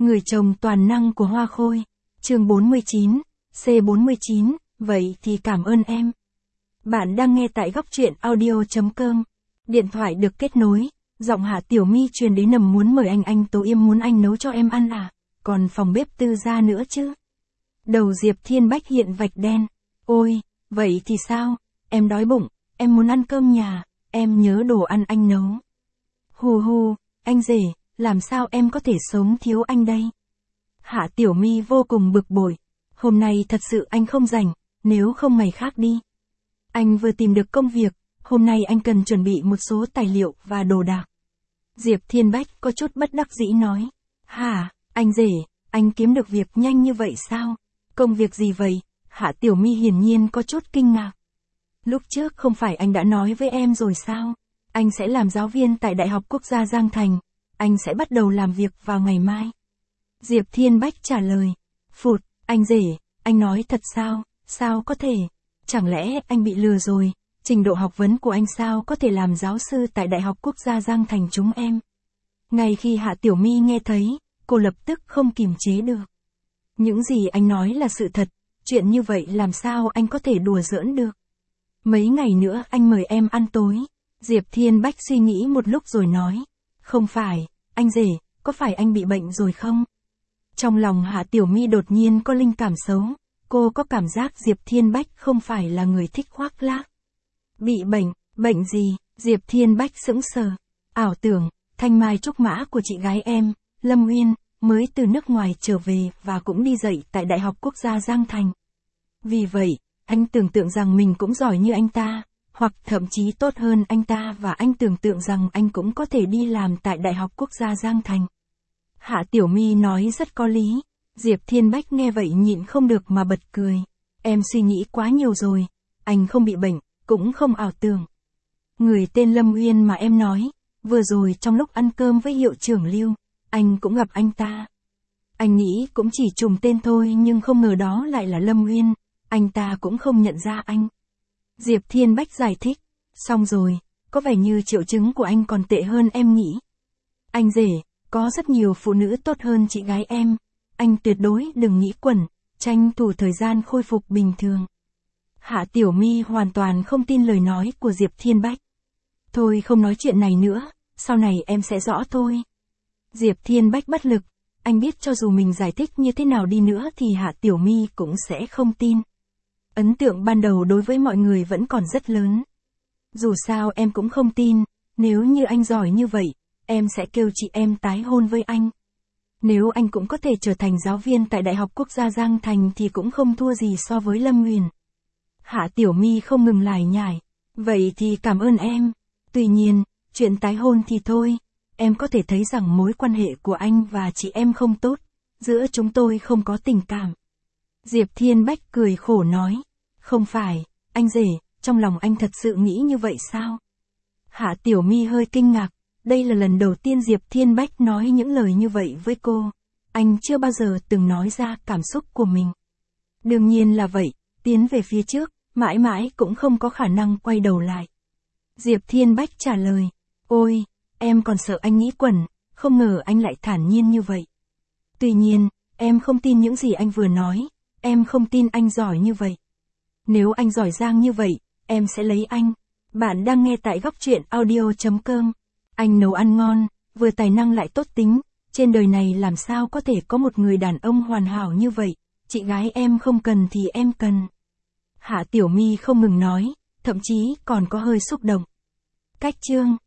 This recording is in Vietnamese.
Người chồng toàn năng của Hoa Khôi. Chương 49, C49, vậy thì cảm ơn em. Bạn đang nghe tại góc truyện audio.com. Điện thoại được kết nối, giọng Hạ Tiểu My truyền đến nầm muốn mời anh Tố Yêm muốn anh nấu cho em ăn à, còn phòng bếp tư gia nữa chứ. Đầu Diệp Thiên Bách hiện vạch đen. Ôi, vậy thì sao, em đói bụng, em muốn ăn cơm nhà, em nhớ đồ ăn anh nấu. Hù hù, anh rể, làm sao em có thể sống thiếu anh đây? Hạ Tiểu My vô cùng bực bội. Hôm nay thật sự anh không rảnh, nếu không ngày khác đi. Anh vừa tìm được công việc, hôm nay anh cần chuẩn bị một số tài liệu và đồ đạc. Diệp Thiên Bách có chút bất đắc dĩ nói. Hả, anh rể, anh kiếm được việc nhanh như vậy sao? Công việc gì vậy? Hạ Tiểu My hiển nhiên có chút kinh ngạc. Lúc trước không phải anh đã nói với em rồi sao? Anh sẽ làm giáo viên tại Đại học Quốc gia Giang Thành. Anh sẽ bắt đầu làm việc vào ngày mai. Diệp Thiên Bách trả lời. Phụt, anh rể, anh nói thật sao? Sao có thể? Chẳng lẽ anh bị lừa rồi? Trình độ học vấn của anh sao có thể làm giáo sư tại Đại học Quốc gia Giang Thành chúng em? Ngay khi Hạ Tiểu My nghe thấy, cô lập tức không kìm chế được. Những gì anh nói là sự thật, chuyện như vậy làm sao anh có thể đùa giỡn được? Mấy ngày nữa anh mời em ăn tối. Diệp Thiên Bách suy nghĩ một lúc rồi nói. Không phải, anh rể, có phải anh bị bệnh rồi không? Trong lòng Hạ Tiểu My đột nhiên có linh cảm xấu, cô có cảm giác Diệp Thiên Bách không phải là người thích khoác lác. Bị bệnh, bệnh gì? Diệp Thiên Bách sững sờ. Ảo tưởng, thanh mai trúc mã của chị gái em, Lâm Uyên, mới từ nước ngoài trở về và cũng đi dạy tại Đại học Quốc gia Giang Thành. Vì vậy, anh tưởng tượng rằng mình cũng giỏi như anh ta, hoặc thậm chí tốt hơn anh ta và anh tưởng tượng rằng anh cũng có thể đi làm tại Đại học Quốc gia Giang Thành. Hạ Tiểu My nói rất có lý. Diệp Thiên Bách nghe vậy nhịn không được mà bật cười. Em suy nghĩ quá nhiều rồi, anh không bị bệnh, cũng không ảo tưởng. Người tên Lâm Uyên mà em nói, vừa rồi trong lúc ăn cơm với hiệu trưởng Lưu, anh cũng gặp anh ta. Anh nghĩ cũng chỉ trùng tên thôi nhưng không ngờ đó lại là Lâm Uyên, anh ta cũng không nhận ra anh. Diệp Thiên Bách giải thích, xong rồi, có vẻ như triệu chứng của anh còn tệ hơn em nghĩ. Anh rể, có rất nhiều phụ nữ tốt hơn chị gái em, anh tuyệt đối đừng nghĩ quẩn, tranh thủ thời gian khôi phục bình thường. Hạ Tiểu My hoàn toàn không tin lời nói của Diệp Thiên Bách. Thôi không nói chuyện này nữa, sau này em sẽ rõ thôi. Diệp Thiên Bách bất lực, anh biết cho dù mình giải thích như thế nào đi nữa thì Hạ Tiểu My cũng sẽ không tin. Ấn tượng ban đầu đối với mọi người vẫn còn rất lớn. Dù sao em cũng không tin, nếu như anh giỏi như vậy, em sẽ kêu chị em tái hôn với anh. Nếu anh cũng có thể trở thành giáo viên tại Đại học Quốc gia Giang Thành thì cũng không thua gì so với Lâm Uyển. Hạ Tiểu My không ngừng lải nhải. Vậy thì cảm ơn em. Tuy nhiên, chuyện tái hôn thì thôi. Em có thể thấy rằng mối quan hệ của anh và chị em không tốt. Giữa chúng tôi không có tình cảm. Diệp Thiên Bách cười khổ nói. Không phải, anh rể, trong lòng anh thật sự nghĩ như vậy sao? Hạ Tiểu My hơi kinh ngạc. Đây là lần đầu tiên Diệp Thiên Bách nói những lời như vậy với cô. Anh chưa bao giờ từng nói ra cảm xúc của mình. Đương nhiên là vậy, tiến về phía trước, mãi mãi cũng không có khả năng quay đầu lại. Diệp Thiên Bách trả lời. Ôi, em còn sợ anh nghĩ quẩn, không ngờ anh lại thản nhiên như vậy. Tuy nhiên, em không tin những gì anh vừa nói, em không tin anh giỏi như vậy. Nếu anh giỏi giang như vậy, em sẽ lấy anh. Bạn đang nghe tại góc truyện audio.com. Anh nấu ăn ngon, vừa tài năng lại tốt tính, trên đời này làm sao có thể có một người đàn ông hoàn hảo như vậy, chị gái em không cần thì em cần. Hạ Tiểu My không ngừng nói, thậm chí còn có hơi xúc động. Cách chương